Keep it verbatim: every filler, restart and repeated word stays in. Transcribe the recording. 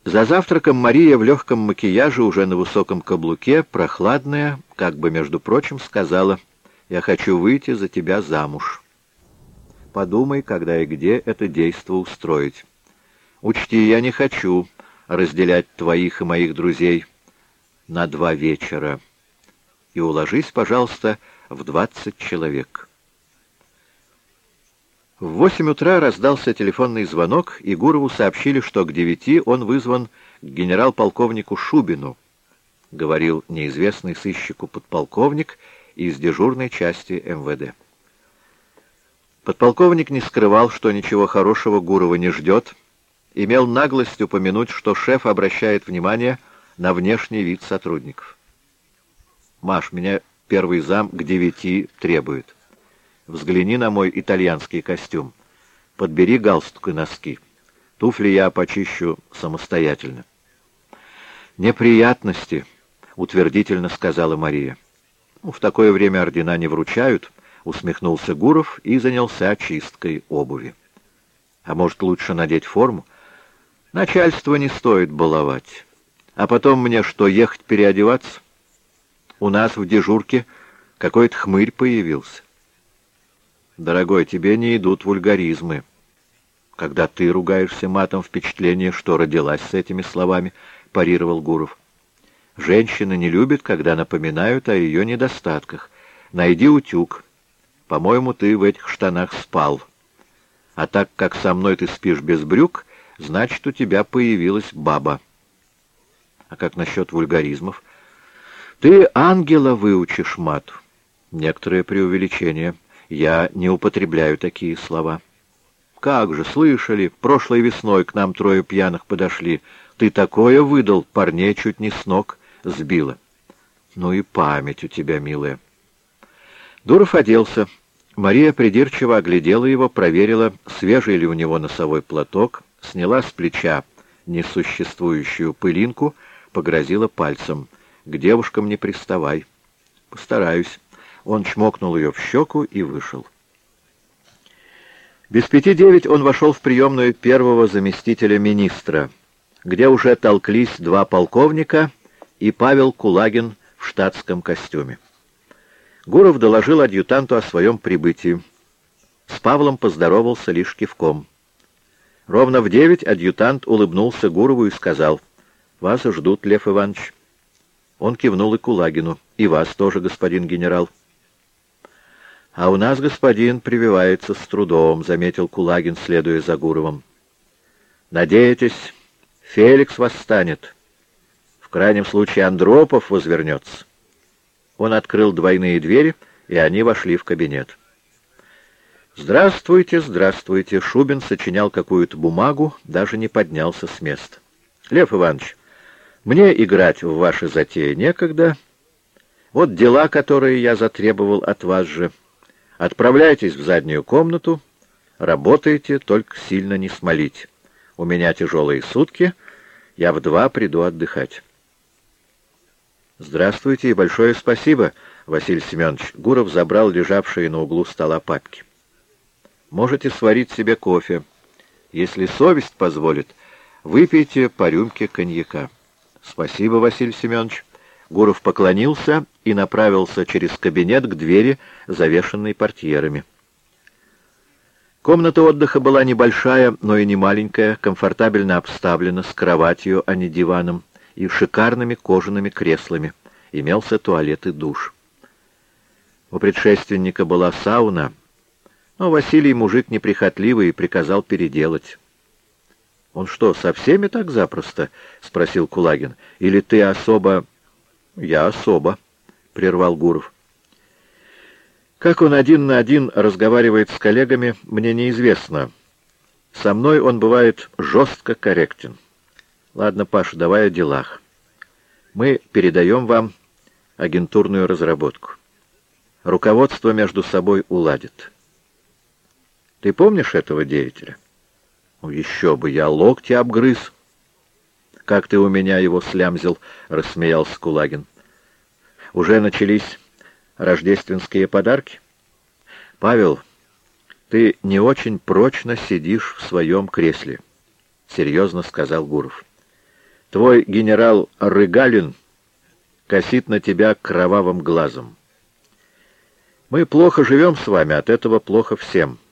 За завтраком Мария в легком макияже, уже на высоком каблуке, прохладная, как бы, между прочим, сказала: «Я хочу выйти за тебя замуж. Подумай, когда и где это действо устроить. Учти, я не хочу разделять твоих и моих друзей на два вечера. И уложись, пожалуйста, в двадцать человек». В восемь утра раздался телефонный звонок, и Гурову сообщили, что к девяти он вызван к генерал-полковнику Шубину, говорил неизвестный сыщику подполковник из дежурной части эм вэ дэ. Подполковник не скрывал, что ничего хорошего Гурова не ждет, имел наглость упомянуть, что шеф обращает внимание на внешний вид сотрудников. «Маш, меня первый зам к девяти требует. Взгляни на мой итальянский костюм. Подбери галстук и носки. Туфли я почищу самостоятельно». «Неприятности», — утвердительно сказала Мария. «Ну, в такое время ордена не вручают», — усмехнулся Гуров и занялся чисткой обуви. «А может, лучше надеть форму? Начальство не стоит баловать. А потом мне что, ехать переодеваться? У нас в дежурке какой-то хмырь появился». «Дорогой, тебе не идут вульгаризмы. Когда ты ругаешься матом, впечатление, что родилась с этими словами», — парировал Гуров. «Женщина не любит, когда напоминают о ее недостатках. Найди утюг. По-моему, ты в этих штанах спал. А так как со мной ты спишь без брюк, значит, у тебя появилась баба». «А как насчет вульгаризмов?» «Ты ангела выучишь мату». «Некоторое преувеличение. Я не употребляю такие слова». «Как же, слышали, прошлой весной к нам трое пьяных подошли. Ты такое выдал, парней чуть не с ног сбила». «Ну и память у тебя, милая». Дуров оделся. Мария придирчиво оглядела его, проверила, свежий ли у него носовой платок, сняла с плеча несуществующую пылинку, погрозила пальцем: «К девушкам не приставай». «Постараюсь». Он чмокнул ее в щеку и вышел. Без пяти девять он вошел в приемную первого заместителя министра, где уже толклись два полковника и Павел Кулагин в штатском костюме. Гуров доложил адъютанту о своем прибытии. С Павлом поздоровался лишь кивком. Ровно в девять адъютант улыбнулся Гурову и сказал: «Вас ждут, Лев Иванович». Он кивнул и Кулагину: «И вас тоже, господин генерал». «А у нас господин прививается с трудом», — заметил Кулагин, следуя за Гуровым. «Надеетесь, Феликс восстанет? В крайнем случае Андропов возвернется». Он открыл двойные двери, и они вошли в кабинет. «Здравствуйте, здравствуйте!» Шубин сочинял какую-то бумагу, даже не поднялся с места. «Лев Иванович, мне играть в ваши затеи некогда. Вот дела, которые я затребовал от вас же. Отправляйтесь в заднюю комнату, работайте, только сильно не смолите. У меня тяжелые сутки, я в два приду отдыхать». «Здравствуйте и большое спасибо, Василий Семенович». Гуров забрал лежавшие на углу стола папки. «Можете сварить себе кофе. Если совесть позволит, выпейте по рюмке коньяка». «Спасибо, Василий Семенович». Гуров поклонился и направился через кабинет к двери, завешенной портьерами. Комната отдыха была небольшая, но и не маленькая, комфортабельно обставлена, с кроватью, а не диваном, и шикарными кожаными креслами. Имелся туалет и душ. У предшественника была сауна, но Василий мужик неприхотливый и приказал переделать. «Он что, со всеми так запросто?» — спросил Кулагин. «Или ты особо...» «Я особо», — прервал Гуров. Как он один на один разговаривает с коллегами, мне неизвестно. Со мной он бывает жестко корректен. Ладно, Паша, давай о делах. Мы передаем вам агентурную разработку. Руководство между собой уладит. Ты помнишь этого деятеля? Ну, еще бы, я локти обгрыз. Как ты у меня его слямзил, рассмеялся Кулагин. Уже начались рождественские подарки? Павел, ты не очень прочно сидишь в своем кресле, серьезно сказал Гуров. Твой генерал Рыгалин косит на тебя кровавым глазом. Мы плохо живем с вами, от этого плохо всем.